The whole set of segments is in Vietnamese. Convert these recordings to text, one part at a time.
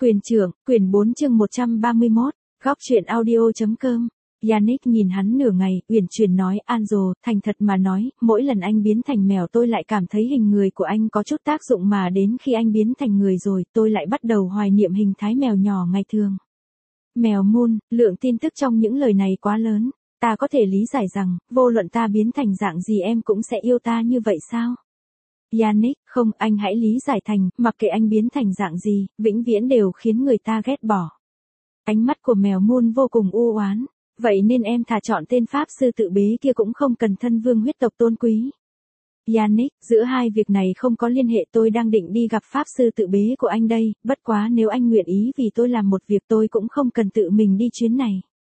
Quyền trưởng, quyển 4 chương 131, góc truyện audio.com. Yannick nhìn hắn nửa ngày, uyển chuyển nói, Angel, thành thật mà nói, mỗi lần anh biến thành mèo tôi lại cảm thấy hình người của anh có chút tác dụng, mà đến khi anh biến thành người rồi, tôi lại bắt đầu hoài niệm hình thái mèo nhỏ ngày thường. Mèo Moon, lượng tin tức trong những lời này quá lớn, ta có thể lý giải rằng, vô luận ta biến thành dạng gì em cũng sẽ yêu ta như vậy sao? Yannick, không, anh hãy lý giải thành, mặc kệ anh biến thành dạng gì, vĩnh viễn đều khiến người ta ghét bỏ. Ánh mắt của mèo Moon vô cùng u oán, vậy nên em thà chọn tên pháp sư tự bế kia cũng không cần thân vương huyết tộc tôn quý. Yannick, giữa hai việc này không có liên hệ, tôi đang định đi gặp pháp sư tự bế của anh đây, bất quá nếu anh nguyện ý vì tôi làm một việc tôi cũng không cần tự mình đi chuyến này.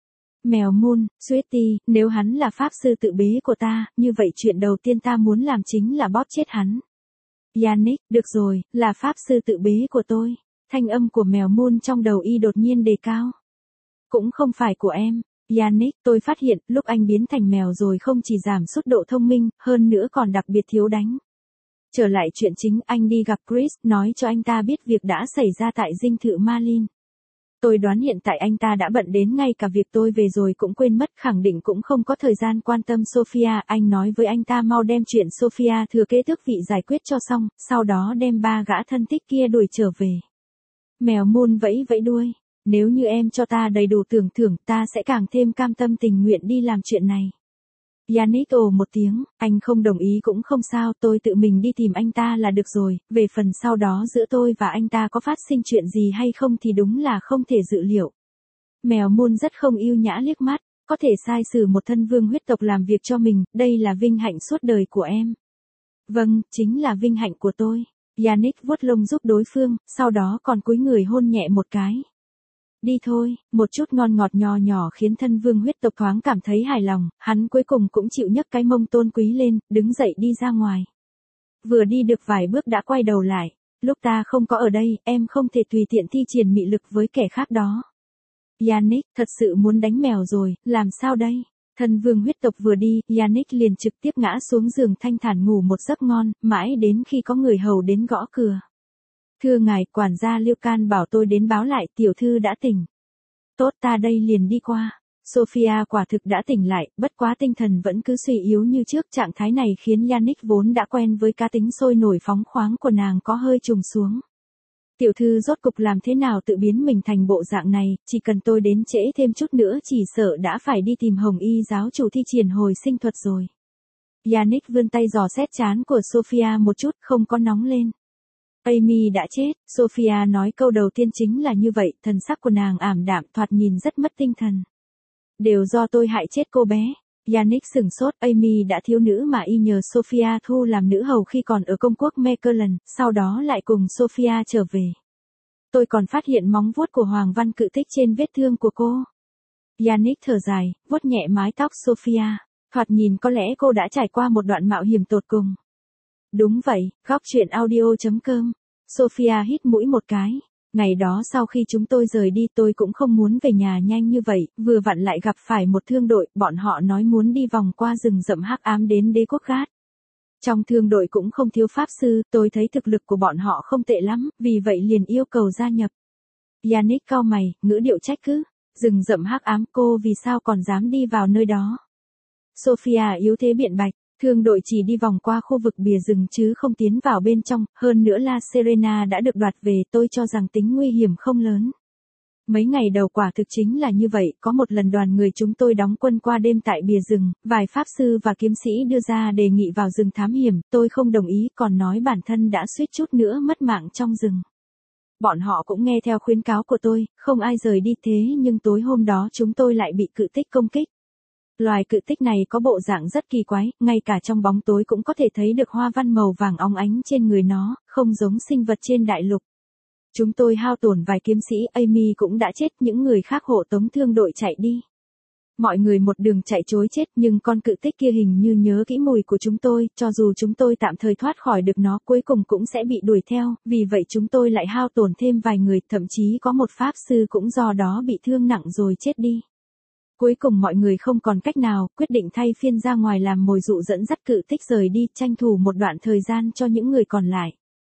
Mèo Moon, Sweetie, nếu hắn là pháp sư tự bế của ta, như vậy chuyện đầu tiên ta muốn làm chính là bóp chết hắn. Yannick, được rồi, là pháp sư tự bế của tôi. Thanh âm của mèo Moon trong đầu y đột nhiên đề cao. Cũng không phải của em. Yannick, tôi phát hiện, lúc anh biến thành mèo rồi không chỉ giảm sút độ thông minh, hơn nữa còn đặc biệt thiếu đánh. Trở lại chuyện chính, anh đi gặp Chris, nói cho anh ta biết việc đã xảy ra tại dinh thự Marlin. Tôi đoán hiện tại anh ta đã bận đến ngay cả việc tôi về rồi cũng quên mất, khẳng định cũng không có thời gian quan tâm Sophia. Anh nói với anh ta mau đem chuyện Sophia thừa kế tước vị giải quyết cho xong, sau đó đem ba gã thân thích kia đuổi trở về. Mèo Moon vẫy vẫy đuôi. Nếu như em cho ta đầy đủ tưởng thưởng, ta sẽ càng thêm cam tâm tình nguyện đi làm chuyện này. Yannick ồ một tiếng, anh không đồng ý cũng không sao, tôi tự mình đi tìm anh ta là được rồi, về phần sau đó giữa tôi và anh ta có phát sinh chuyện gì hay không thì đúng là không thể dự liệu. Mèo Moon rất không yêu nhã liếc mắt, có thể sai xử một thân vương huyết tộc làm việc cho mình, đây là vinh hạnh suốt đời của em. Vâng, chính là vinh hạnh của tôi. Yannick vuốt lông giúp đối phương, sau đó còn cúi người hôn nhẹ một cái. Đi thôi, một chút ngon ngọt nho nhỏ khiến thân vương huyết tộc thoáng cảm thấy hài lòng, hắn cuối cùng cũng chịu nhấc cái mông tôn quý lên, đứng dậy đi ra ngoài. Vừa đi được vài bước đã quay đầu lại, lúc ta không có ở đây, em không thể tùy tiện thi triển mị lực với kẻ khác đó. Yannick, thật sự muốn đánh mèo rồi, làm sao đây? Thân vương huyết tộc vừa đi, Yannick liền trực tiếp ngã xuống giường thanh thản ngủ một giấc ngon, mãi đến khi có người hầu đến gõ cửa. Thưa ngài, quản gia Liêu Can bảo tôi đến báo lại, tiểu thư đã tỉnh. Tốt, ta đây liền đi qua. Sophia quả thực đã tỉnh lại, bất quá tinh thần vẫn cứ suy yếu như trước, trạng thái này khiến Yannick vốn đã quen với cá tính sôi nổi phóng khoáng của nàng có hơi trùng xuống. Tiểu thư rốt cục làm thế nào tự biến mình thành bộ dạng này, chỉ cần tôi đến trễ thêm chút nữa chỉ sợ đã phải đi tìm Hồng Y giáo chủ thi triển hồi sinh thuật rồi. Yannick vươn tay dò xét trán của Sophia một chút, không có nóng lên. Amy đã chết, Sophia nói câu đầu tiên chính là như vậy, thần sắc của nàng ảm đạm, thoạt nhìn rất mất tinh thần. Đều do tôi hại chết cô bé. Yannick sửng sốt, Amy đã thiếu nữ mà y nhờ Sophia thu làm nữ hầu khi còn ở công quốc Meckerland, sau đó lại cùng Sophia trở về. Tôi còn phát hiện móng vuốt của Hoàng Văn Cự Tích trên vết thương của cô. Yannick thở dài, vuốt nhẹ mái tóc Sophia, thoạt nhìn có lẽ cô đã trải qua một đoạn mạo hiểm tột cùng. Đúng vậy, góc truyện audio.com. Sophia hít mũi một cái. Ngày đó sau khi chúng tôi rời đi tôi cũng không muốn về nhà nhanh như vậy, vừa vặn lại gặp phải một thương đội, bọn họ nói muốn đi vòng qua rừng rậm hắc ám đến đế quốc Gát. Trong thương đội cũng không thiếu pháp sư, tôi thấy thực lực của bọn họ không tệ lắm, vì vậy liền yêu cầu gia nhập. Yannick cau mày, ngữ điệu trách cứ. Rừng rậm hắc ám, cô vì sao còn dám đi vào nơi đó? Sophia yếu thế biện bạch. Thương đội chỉ đi vòng qua khu vực bìa rừng chứ không tiến vào bên trong, hơn nữa La Serena đã được đoạt về, tôi cho rằng tính nguy hiểm không lớn. Mấy ngày đầu quả thực chính là như vậy, có một lần đoàn người chúng tôi đóng quân qua đêm tại bìa rừng, vài pháp sư và kiếm sĩ đưa ra đề nghị vào rừng thám hiểm, tôi không đồng ý, còn nói bản thân đã suýt chút nữa mất mạng trong rừng. Bọn họ cũng nghe theo khuyến cáo của tôi, không ai rời đi, thế nhưng tối hôm đó chúng tôi lại bị cự tích công kích. Loài cự tích này có bộ dạng rất kỳ quái, ngay cả trong bóng tối cũng có thể thấy được hoa văn màu vàng óng ánh trên người nó, không giống sinh vật trên đại lục. Chúng tôi hao tổn vài kiếm sĩ, Amy cũng đã chết, những người khác hộ tống thương đội chạy đi. Mọi người một đường chạy trối chết, nhưng con cự tích kia hình như nhớ kỹ mùi của chúng tôi, cho dù chúng tôi tạm thời thoát khỏi được nó cuối cùng cũng sẽ bị đuổi theo, vì vậy chúng tôi lại hao tổn thêm vài người, thậm chí có một pháp sư cũng do đó bị thương nặng rồi chết đi. Cuối cùng mọi người không còn cách nào, quyết định thay phiên ra ngoài làm mồi dụ dẫn dắt cự tích rời đi, tranh thủ một đoạn thời gian cho những người còn lại.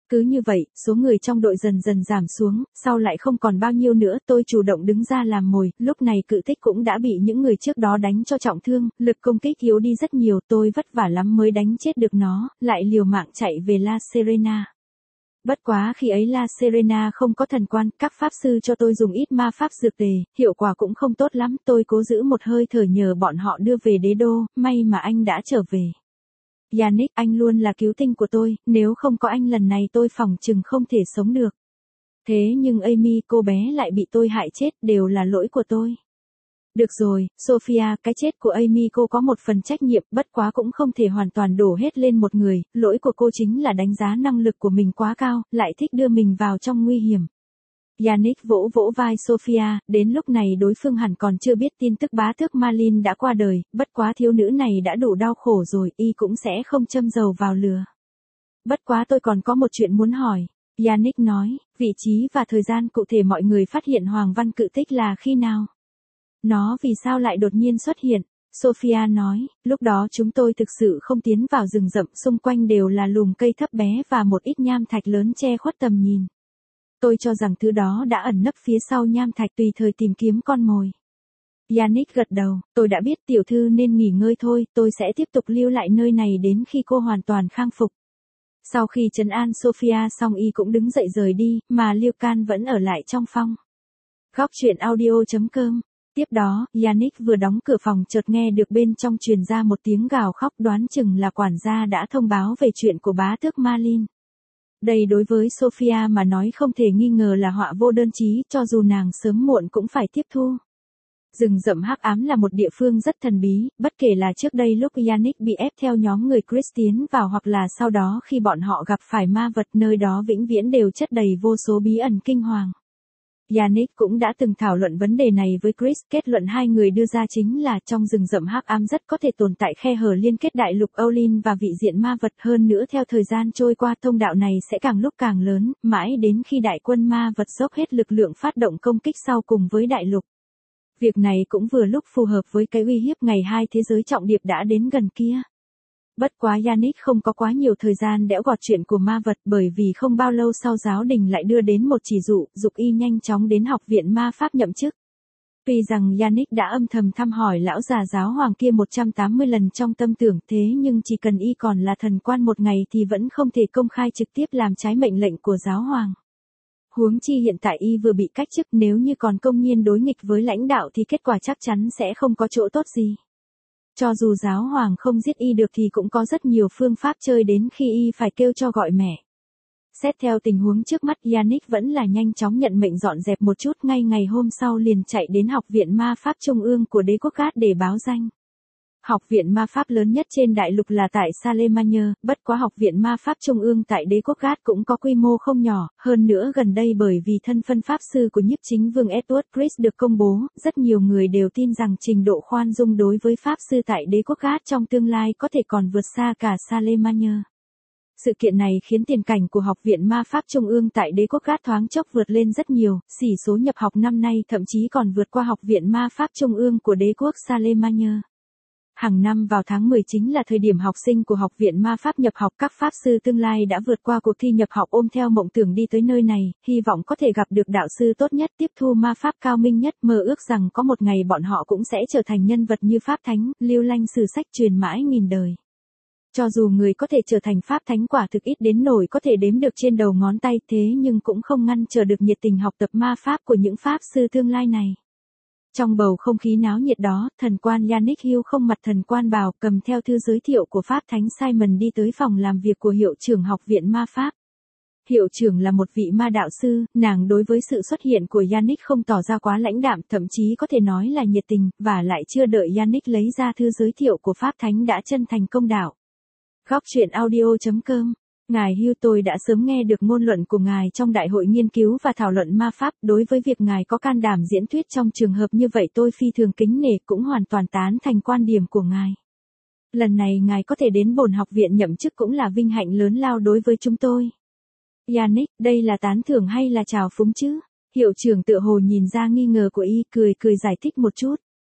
Cứ như vậy, số người trong đội dần dần giảm xuống, sau lại không còn bao nhiêu nữa, tôi chủ động đứng ra làm mồi, lúc này cự tích cũng đã bị những người trước đó đánh cho trọng thương, lực công kích yếu đi rất nhiều, tôi vất vả lắm mới đánh chết được nó, lại liều mạng chạy về La Serena. Bất quá khi ấy La Serena không có thần quan, các pháp sư cho tôi dùng ít ma pháp dược tề, hiệu quả cũng không tốt lắm, tôi cố giữ một hơi thở nhờ bọn họ đưa về đế đô, may mà anh đã trở về. Yannick, anh luôn là cứu tinh của tôi, nếu không có anh lần này tôi phỏng chừng không thể sống được. Thế nhưng Amy, cô bé lại bị tôi hại chết, đều là lỗi của tôi. Được rồi, Sophia, cái chết của Amy cô có một phần trách nhiệm, bất quá cũng không thể hoàn toàn đổ hết lên một người, lỗi của cô chính là đánh giá năng lực của mình quá cao, lại thích đưa mình vào trong nguy hiểm. Yannick vỗ vỗ vai Sophia, đến lúc này đối phương hẳn còn chưa biết tin tức bá tước Marlin đã qua đời, bất quá thiếu nữ này đã đủ đau khổ rồi, y cũng sẽ không châm dầu vào lửa. Bất quá tôi còn có một chuyện muốn hỏi. Yannick nói, vị trí và thời gian cụ thể mọi người phát hiện Hoàng Văn cự tích là khi nào? Nó vì sao lại đột nhiên xuất hiện? Sophia nói, lúc đó chúng tôi thực sự không tiến vào rừng rậm, xung quanh đều là lùm cây thấp bé và một ít nham thạch lớn che khuất tầm nhìn. Tôi cho rằng thứ đó đã ẩn nấp phía sau nham thạch tùy thời tìm kiếm con mồi. Yannick gật đầu, tôi đã biết tiểu thư nên nghỉ ngơi thôi, tôi sẽ tiếp tục lưu lại nơi này đến khi cô hoàn toàn khang phục. Sau khi trấn an Sophia xong y cũng đứng dậy rời đi, mà Lucan vẫn ở lại trong phòng. Góc truyện audio.com. Tiếp đó, Yannick vừa đóng cửa phòng chợt nghe được bên trong truyền ra một tiếng gào khóc, đoán chừng là quản gia đã thông báo về chuyện của bá tước Marlin. Đây đối với Sophia mà nói không thể nghi ngờ là họa vô đơn chí, cho dù nàng sớm muộn cũng phải tiếp thu. Rừng rậm hắc ám là một địa phương rất thần bí, bất kể là trước đây lúc Yannick bị ép theo nhóm người Chris tiến vào hoặc là sau đó khi bọn họ gặp phải ma vật, nơi đó vĩnh viễn đều chất đầy vô số bí ẩn kinh hoàng. Yannick cũng đã từng thảo luận vấn đề này với Chris, kết luận hai người đưa ra chính là trong rừng rậm hắc ám rất có thể tồn tại khe hở liên kết đại lục Olin và vị diện ma vật, hơn nữa theo thời gian trôi qua thông đạo này sẽ càng lúc càng lớn, mãi đến khi đại quân ma vật dốc hết lực lượng phát động công kích sau cùng với đại lục. Việc này cũng vừa lúc phù hợp với cái uy hiếp ngày hai thế giới trọng điệp đã đến gần kia. Bất quá Yannick không có quá nhiều thời gian đẽo gọt chuyện của ma vật, bởi vì không bao lâu sau giáo đình lại đưa đến một chỉ dụ, giục y nhanh chóng đến học viện ma pháp nhậm chức. Tuy rằng Yannick đã âm thầm thăm hỏi lão già giáo hoàng kia 180 lần trong tâm tưởng, thế nhưng chỉ cần y còn là thần quan một ngày thì vẫn không thể công khai trực tiếp làm trái mệnh lệnh của giáo hoàng. Huống chi hiện tại y vừa bị cách chức, nếu như còn công nhiên đối nghịch với lãnh đạo thì kết quả chắc chắn sẽ không có chỗ tốt gì. Cho dù giáo hoàng không giết y được thì cũng có rất nhiều phương pháp chơi đến khi y phải kêu cho gọi mẹ. Xét theo tình huống trước mắt, Yannick vẫn là nhanh chóng nhận mệnh dọn dẹp một chút, ngay ngày hôm sau liền chạy đến học viện ma pháp trung ương của đế quốc Gát để báo danh. Học viện ma pháp lớn nhất trên đại lục là tại Salemania, bất quá học viện ma pháp trung ương tại đế quốc Gát cũng có quy mô không nhỏ, hơn nữa gần đây bởi vì thân phân pháp sư của nhiếp chính vương Edward Chris được công bố, rất nhiều người đều tin rằng trình độ khoan dung đối với pháp sư tại đế quốc Gát trong tương lai có thể còn vượt xa cả Salemania. Sự kiện này khiến tiền cảnh của học viện ma pháp trung ương tại đế quốc Gát thoáng chốc vượt lên rất nhiều, sỉ số nhập học năm nay thậm chí còn vượt qua học viện ma pháp trung ương của đế quốc Salemania. Hàng năm vào tháng 10 chính là thời điểm học sinh của học viện ma pháp nhập học, các pháp sư tương lai đã vượt qua cuộc thi nhập học ôm theo mộng tưởng đi tới nơi này, hy vọng có thể gặp được đạo sư tốt nhất, tiếp thu ma pháp cao minh nhất, mơ ước rằng có một ngày bọn họ cũng sẽ trở thành nhân vật như pháp thánh, lưu lanh sử sách truyền mãi nghìn đời. Cho dù người có thể trở thành pháp thánh quả thực ít đến nổi có thể đếm được trên đầu ngón tay, thế nhưng cũng không ngăn trở được nhiệt tình học tập ma pháp của những pháp sư tương lai này. Trong bầu không khí náo nhiệt đó, thần quan Yannick Hill không mặt thần quan bào, cầm theo thư giới thiệu của pháp thánh Simon đi tới phòng làm việc của hiệu trưởng học viện ma pháp. Hiệu trưởng là một vị ma đạo sư, nàng đối với sự xuất hiện của Yannick không tỏ ra quá lãnh đạm, thậm chí có thể nói là nhiệt tình, và lại chưa đợi Yannick lấy ra thư giới thiệu của pháp thánh đã chân thành công đạo. Góc truyện audio.com. Ngài Hill, tôi đã sớm nghe được ngôn luận của ngài trong đại hội nghiên cứu và thảo luận ma pháp, đối với việc ngài có can đảm diễn thuyết trong trường hợp như vậy tôi phi thường kính nể, cũng hoàn toàn tán thành quan điểm của ngài. Lần này ngài có thể đến bổn học viện nhậm chức cũng là vinh hạnh lớn lao đối với chúng tôi. Yannick, đây là tán thưởng hay là trào phúng chứ? Hiệu trưởng tựa hồ nhìn ra nghi ngờ của y, cười giải thích một chút.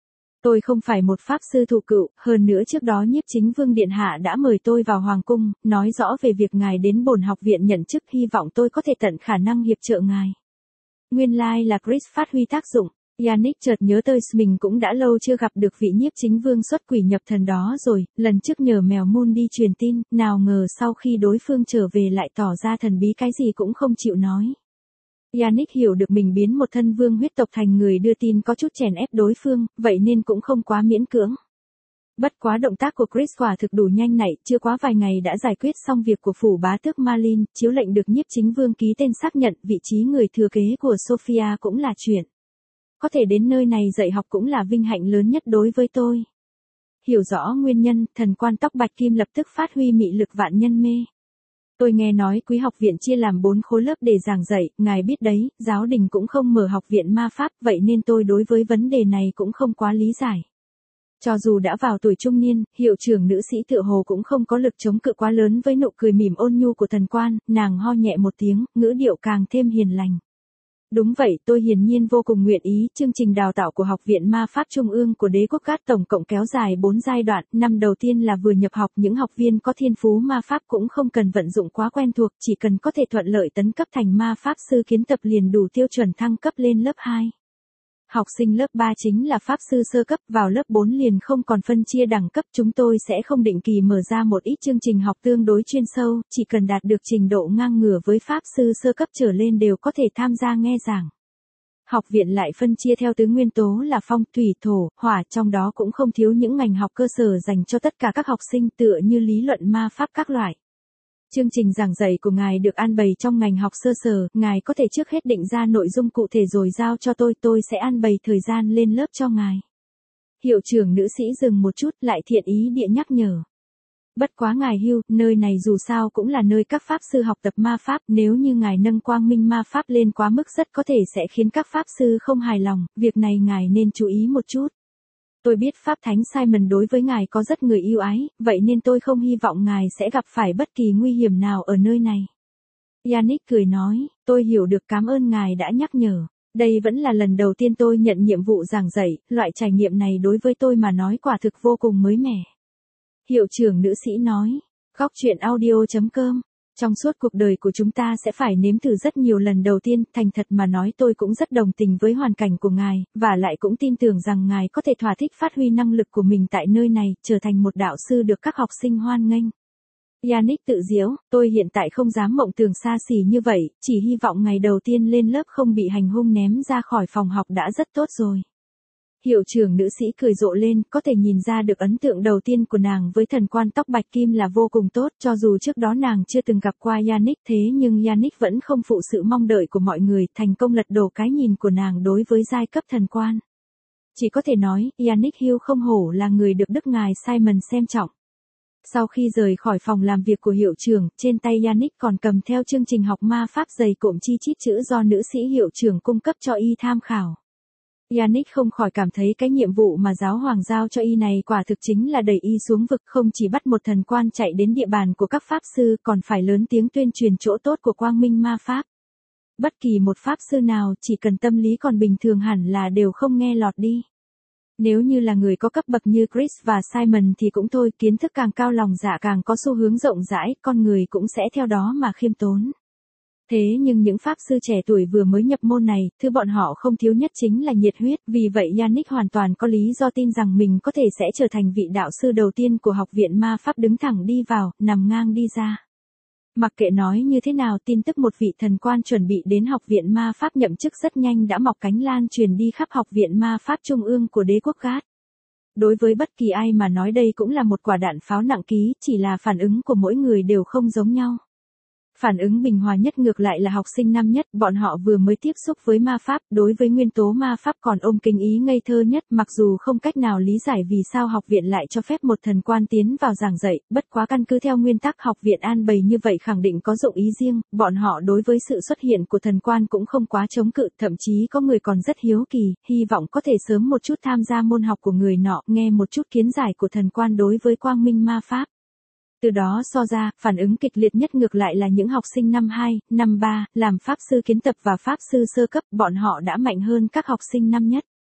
Tôi không phải một pháp sư thụ cựu, hơn nữa trước đó Nhiếp Chính Vương Điện Hạ đã mời tôi vào Hoàng Cung, nói rõ về việc ngài đến bổn học viện nhận chức, hy vọng tôi có thể tận khả năng hiệp trợ ngài. Nguyên lai là Chris phát huy tác dụng. Yannick chợt nhớ tới mình cũng đã lâu chưa gặp được vị Nhiếp Chính Vương xuất quỷ nhập thần đó rồi, lần trước nhờ mèo Moon đi truyền tin, nào ngờ sau khi đối phương trở về lại tỏ ra thần bí cái gì cũng không chịu nói. Yannick hiểu được mình biến một thân vương huyết tộc thành người đưa tin có chút chèn ép đối phương, vậy nên cũng không quá miễn cưỡng. Bất quá động tác của Chris quả thực đủ nhanh nảy, chưa quá vài ngày đã giải quyết xong việc của phủ bá tước Marlin, chiếu lệnh được Nhiếp Chính Vương ký tên xác nhận, vị trí người thừa kế của Sophia cũng là chuyện. Có thể đến nơi này dạy học cũng là vinh hạnh lớn nhất đối với tôi. Hiểu rõ nguyên nhân, thần quan tóc bạch kim lập tức phát huy mị lực vạn nhân mê. Tôi nghe nói quý học viện chia làm 4 khối lớp để giảng dạy, ngài biết đấy, giáo đình cũng không mở học viện ma pháp, vậy nên tôi đối với vấn đề này cũng không quá lý giải. Cho dù đã vào tuổi trung niên, hiệu trưởng nữ sĩ tựa hồ cũng không có lực chống cự quá lớn với nụ cười mỉm ôn nhu của thần quan, nàng ho nhẹ một tiếng, ngữ điệu càng thêm hiền lành. Đúng vậy, tôi hiển nhiên vô cùng nguyện ý, chương trình đào tạo của Học viện Ma Pháp Trung ương của Đế quốc Cát tổng cộng kéo dài 4 giai đoạn, năm đầu tiên là vừa nhập học, những học viên có thiên phú ma pháp cũng không cần vận dụng quá quen thuộc, chỉ cần có thể thuận lợi tấn cấp thành ma pháp sư kiến tập liền đủ tiêu chuẩn thăng cấp lên lớp 2. Học sinh lớp 3 chính là pháp sư sơ cấp, vào lớp 4 liền không còn phân chia đẳng cấp, chúng tôi sẽ không định kỳ mở ra một ít chương trình học tương đối chuyên sâu, chỉ cần đạt được trình độ ngang ngửa với pháp sư sơ cấp trở lên đều có thể tham gia nghe giảng. Học viện lại phân chia theo tứ nguyên tố là phong, thủy, thổ, hỏa, trong đó cũng không thiếu những ngành học cơ sở dành cho tất cả các học sinh tựa như lý luận ma pháp các loại. Chương trình giảng dạy của ngài được an bày trong ngành học sơ sở, ngài có thể trước hết định ra nội dung cụ thể rồi giao cho tôi sẽ an bày thời gian lên lớp cho ngài. Hiệu trưởng nữ sĩ dừng một chút lại thiện ý địa nhắc nhở. Bất quá ngài hưu, nơi này dù sao cũng là nơi các pháp sư học tập ma pháp, nếu như ngài nâng quang minh ma pháp lên quá mức rất có thể sẽ khiến các pháp sư không hài lòng, việc này ngài nên chú ý một chút. Tôi biết Pháp Thánh Simon đối với ngài có rất người yêu ái, vậy nên tôi không hy vọng ngài sẽ gặp phải bất kỳ nguy hiểm nào ở nơi này. Yannick cười nói, tôi hiểu được, cảm ơn ngài đã nhắc nhở. Đây vẫn là lần đầu tiên tôi nhận nhiệm vụ giảng dạy, loại trải nghiệm này đối với tôi mà nói quả thực vô cùng mới mẻ. Hiệu trưởng nữ sĩ nói, Góc truyện audio.com. Trong suốt cuộc đời của chúng ta sẽ phải nếm thử rất nhiều lần đầu tiên, thành thật mà nói tôi cũng rất đồng tình với hoàn cảnh của ngài, và lại cũng tin tưởng rằng ngài có thể thỏa thích phát huy năng lực của mình tại nơi này, trở thành một đạo sư được các học sinh hoan nghênh. Yannick tự giễu, tôi hiện tại không dám mộng tưởng xa xỉ như vậy, chỉ hy vọng ngày đầu tiên lên lớp không bị hành hung ném ra khỏi phòng học đã rất tốt rồi. Hiệu trưởng nữ sĩ cười rộ lên, có thể nhìn ra được ấn tượng đầu tiên của nàng với thần quan tóc bạch kim là vô cùng tốt, cho dù trước đó nàng chưa từng gặp qua Yannick, thế nhưng Yannick vẫn không phụ sự mong đợi của mọi người, thành công lật đổ cái nhìn của nàng đối với giai cấp thần quan. Chỉ có thể nói, Yannick Hill không hổ là người được đức ngài Simon xem trọng. Sau khi rời khỏi phòng làm việc của hiệu trưởng, trên tay Yannick còn cầm theo chương trình học ma pháp dày cộm chi chít chữ do nữ sĩ hiệu trưởng cung cấp cho y tham khảo. Yannick không khỏi cảm thấy cái nhiệm vụ mà giáo hoàng giao cho y này quả thực chính là đẩy y xuống vực, không chỉ bắt một thần quan chạy đến địa bàn của các pháp sư còn phải lớn tiếng tuyên truyền chỗ tốt của quang minh ma pháp. Bất kỳ một pháp sư nào chỉ cần tâm lý còn bình thường hẳn là đều không nghe lọt đi. Nếu như là người có cấp bậc như Chris và Simon thì cũng thôi, kiến thức càng cao lòng dạ càng có xu hướng rộng rãi, con người cũng sẽ theo đó mà khiêm tốn. Thế nhưng những pháp sư trẻ tuổi vừa mới nhập môn này, thứ bọn họ không thiếu nhất chính là nhiệt huyết, vì vậy Yannick hoàn toàn có lý do tin rằng mình có thể sẽ trở thành vị đạo sư đầu tiên của học viện ma pháp đứng thẳng đi vào, nằm ngang đi ra. Mặc kệ nói như thế nào, tin tức một vị thần quan chuẩn bị đến học viện ma pháp nhậm chức rất nhanh đã mọc cánh lan truyền đi khắp học viện ma pháp trung ương của đế quốc Gát. Đối với bất kỳ ai mà nói đây cũng là một quả đạn pháo nặng ký, chỉ là phản ứng của mỗi người đều không giống nhau. Phản ứng bình hòa nhất ngược lại là học sinh năm nhất, bọn họ vừa mới tiếp xúc với ma pháp, đối với nguyên tố ma pháp còn ôm kính ý ngây thơ nhất, mặc dù không cách nào lý giải vì sao học viện lại cho phép một thần quan tiến vào giảng dạy, bất quá căn cứ theo nguyên tắc học viện an bày như vậy khẳng định có dụng ý riêng, bọn họ đối với sự xuất hiện của thần quan cũng không quá chống cự, thậm chí có người còn rất hiếu kỳ, hy vọng có thể sớm một chút tham gia môn học của người nọ, nghe một chút kiến giải của thần quan đối với quang minh ma pháp. Từ đó so ra, phản ứng kịch liệt nhất ngược lại là những học sinh năm 2, năm 3, làm pháp sư kiến tập và pháp sư sơ cấp, bọn họ đã mạnh hơn các học sinh năm nhất.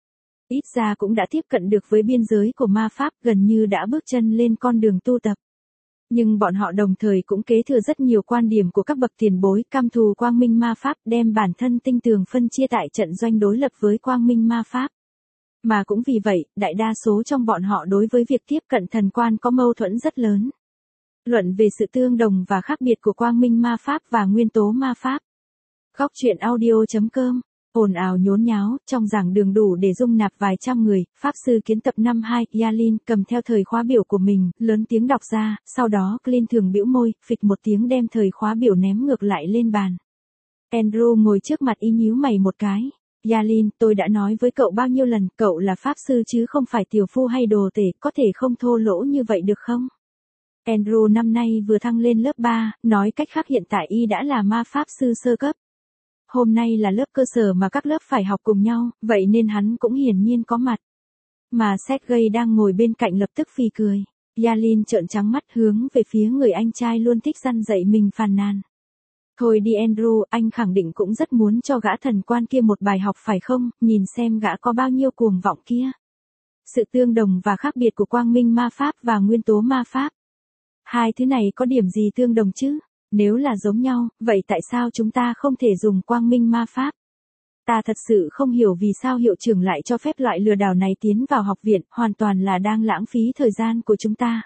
Ít ra cũng đã tiếp cận được với biên giới của ma pháp, gần như đã bước chân lên con đường tu tập. Nhưng bọn họ đồng thời cũng kế thừa rất nhiều quan điểm của các bậc tiền bối căm thù quang minh ma pháp, đem bản thân tinh tường phân chia tại trận doanh đối lập với quang minh ma pháp. Mà cũng vì vậy, đại đa số trong bọn họ đối với việc tiếp cận thần quan có mâu thuẫn rất lớn. Luận về sự tương đồng và khác biệt của quang minh ma pháp và nguyên tố ma pháp. Góc truyện audio.com. Ồn ào nhốn nháo, trong giảng đường đủ để dung nạp vài trăm người, Pháp sư kiến tập năm 2, Yalin cầm theo thời khóa biểu của mình, lớn tiếng đọc ra, sau đó Clint thường bĩu môi, phịch một tiếng đem thời khóa biểu ném ngược lại lên bàn. Andrew ngồi trước mặt y nhíu mày một cái. Yalin, tôi đã nói với cậu bao nhiêu lần, cậu là Pháp sư chứ không phải tiểu phu hay đồ tể, có thể không thô lỗ như vậy được không? Andrew năm nay vừa thăng lên lớp 3, nói cách khác hiện tại y đã là ma pháp sư sơ cấp. Hôm nay là lớp cơ sở mà các lớp phải học cùng nhau, vậy nên hắn cũng hiển nhiên có mặt. Mà Sergei đang ngồi bên cạnh lập tức phì cười. Yalin trợn trắng mắt hướng về phía người anh trai luôn thích răn dạy mình phàn nàn. Thôi đi Andrew, anh khẳng định cũng rất muốn cho gã thần quan kia một bài học phải không, nhìn xem gã có bao nhiêu cuồng vọng kia. Sự tương đồng và khác biệt của quang minh ma pháp và nguyên tố ma pháp. Hai thứ này có điểm gì tương đồng chứ? Nếu là giống nhau, vậy tại sao chúng ta không thể dùng quang minh ma pháp? Ta thật sự không hiểu vì sao hiệu trưởng lại cho phép loại lừa đảo này tiến vào học viện, hoàn toàn là đang lãng phí thời gian của chúng ta.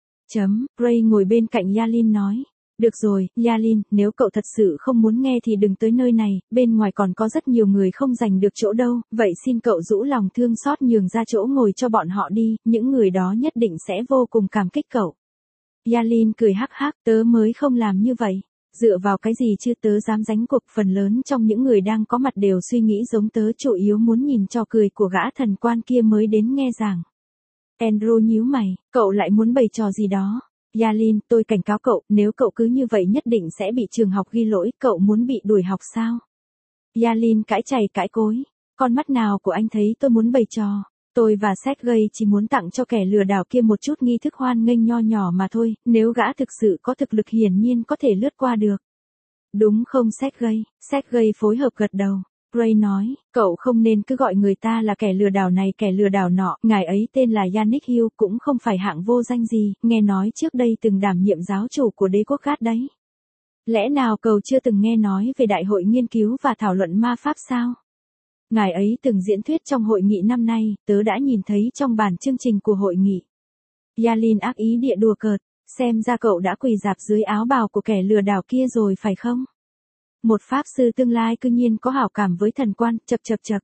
Ray ngồi bên cạnh Yalin nói. Được rồi, Yalin, nếu cậu thật sự không muốn nghe thì đừng tới nơi này, bên ngoài còn có rất nhiều người không giành được chỗ đâu, vậy xin cậu rũ lòng thương xót nhường ra chỗ ngồi cho bọn họ đi, những người đó nhất định sẽ vô cùng cảm kích cậu. Yalin cười hắc hắc, tớ mới không làm như vậy. Dựa vào cái gì chứ, tớ dám đánh cuộc, phần lớn trong những người đang có mặt đều suy nghĩ giống tớ, chủ yếu muốn nhìn trò cười của gã thần quan kia mới đến nghe giảng. Andrew nhíu mày, cậu lại muốn bày trò gì đó. Yalin, tôi cảnh cáo cậu, nếu cậu cứ như vậy nhất định sẽ bị trường học ghi lỗi, cậu muốn bị đuổi học sao? Yalin cãi chày cãi cối, con mắt nào của anh thấy tôi muốn bày trò? Tôi và Sergei chỉ muốn tặng cho kẻ lừa đảo kia một chút nghi thức hoan nghênh nho nhỏ mà thôi, nếu gã thực sự có thực lực hiển nhiên có thể lướt qua được. Đúng không Sergei? Sergei phối hợp gật đầu. Ray nói, cậu không nên cứ gọi người ta là kẻ lừa đảo này kẻ lừa đảo nọ, ngài ấy tên là Yannick Hill, cũng không phải hạng vô danh gì, nghe nói trước đây từng đảm nhiệm giáo chủ của đế quốc Gát đấy. Lẽ nào cậu chưa từng nghe nói về đại hội nghiên cứu và thảo luận ma pháp sao? Ngài ấy từng diễn thuyết trong hội nghị năm nay, tớ đã nhìn thấy trong bản chương trình của hội nghị. Yalin ác ý địa đùa cợt, xem ra cậu đã quỳ rạp dưới áo bào của kẻ lừa đảo kia rồi phải không? Một pháp sư tương lai cư nhiên có hảo cảm với thần quan, chập.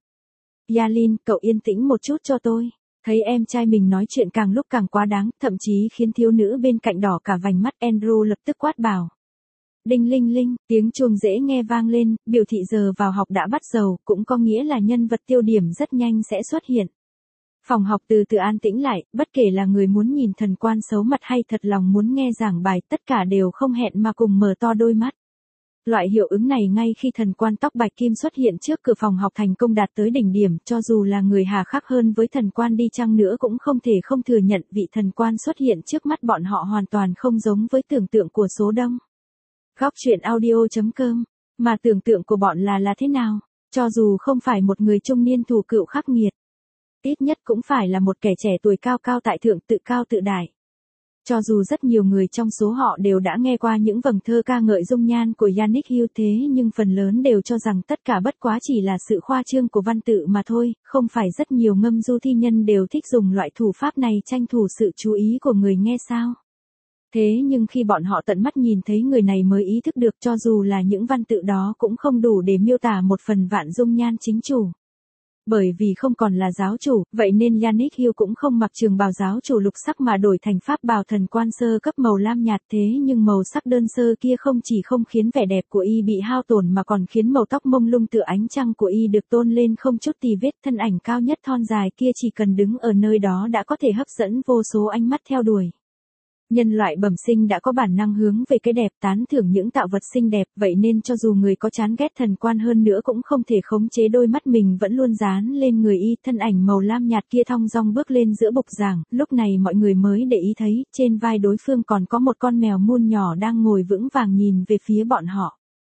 Yalin, cậu yên tĩnh một chút cho tôi. Thấy em trai mình nói chuyện càng lúc càng quá đáng, thậm chí khiến thiếu nữ bên cạnh đỏ cả vành mắt, Andrew lập tức quát bảo. Đinh linh linh, tiếng chuông dễ nghe vang lên, biểu thị giờ vào học đã bắt đầu, cũng có nghĩa là nhân vật tiêu điểm rất nhanh sẽ xuất hiện. Phòng học từ từ an tĩnh lại, bất kể là người muốn nhìn thần quan xấu mặt hay thật lòng muốn nghe giảng bài, tất cả đều không hẹn mà cùng mở to đôi mắt. Loại hiệu ứng này ngay khi thần quan tóc bạch kim xuất hiện trước cửa phòng học thành công đạt tới đỉnh điểm, cho dù là người hà khắc hơn với thần quan đi chăng nữa cũng không thể không thừa nhận vị thần quan xuất hiện trước mắt bọn họ hoàn toàn không giống với tưởng tượng của số đông. Góc truyện audio.com, mà tưởng tượng của bọn là thế nào, cho dù không phải một người trung niên thủ cựu khắc nghiệt, ít nhất cũng phải là một kẻ trẻ tuổi cao cao tại thượng tự cao tự đại. Cho dù rất nhiều người trong số họ đều đã nghe qua những vầng thơ ca ngợi dung nhan của Yannick Hill thế nhưng phần lớn đều cho rằng tất cả bất quá chỉ là sự khoa trương của văn tự mà thôi, không phải rất nhiều ngâm du thi nhân đều thích dùng loại thủ pháp này tranh thủ sự chú ý của người nghe sao. Thế nhưng khi bọn họ tận mắt nhìn thấy người này mới ý thức được cho dù là những văn tự đó cũng không đủ để miêu tả một phần vạn dung nhan chính chủ. Bởi vì không còn là giáo chủ, vậy nên Yannick Hill cũng không mặc trường bào giáo chủ lục sắc mà đổi thành pháp bào thần quan sơ cấp màu lam nhạt, thế nhưng màu sắc đơn sơ kia không chỉ không khiến vẻ đẹp của y bị hao tổn mà còn khiến màu tóc mông lung tựa ánh trăng của y được tôn lên không chút tì vết, thân ảnh cao nhất thon dài kia chỉ cần đứng ở nơi đó đã có thể hấp dẫn vô số ánh mắt theo đuổi. Nhân loại bẩm sinh đã có bản năng hướng về cái đẹp, tán thưởng những tạo vật xinh đẹp, vậy nên cho dù người có chán ghét thần quan hơn nữa cũng không thể khống chế đôi mắt mình vẫn luôn dán lên người y, thân ảnh màu lam nhạt kia thong dong bước lên giữa bục giảng, lúc này mọi người mới để ý thấy, trên vai đối phương còn có một con mèo mun nhỏ đang ngồi vững vàng nhìn về phía bọn họ.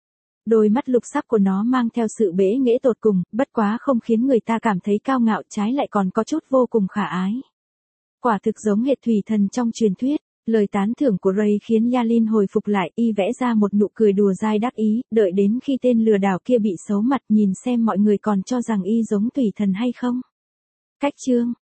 Đôi mắt lục sắc của nó mang theo sự bẽ nghễ tột cùng, bất quá không khiến người ta cảm thấy cao ngạo, trái lại còn có chút vô cùng khả ái. Quả thực giống hệt thủy thần trong truyền thuyết. Lời tán thưởng của Ray khiến Yalin hồi phục lại, y vẽ ra một nụ cười đùa dai đắc ý, đợi đến khi tên lừa đảo kia bị xấu mặt nhìn xem mọi người còn cho rằng y giống thủy thần hay không. Cách chương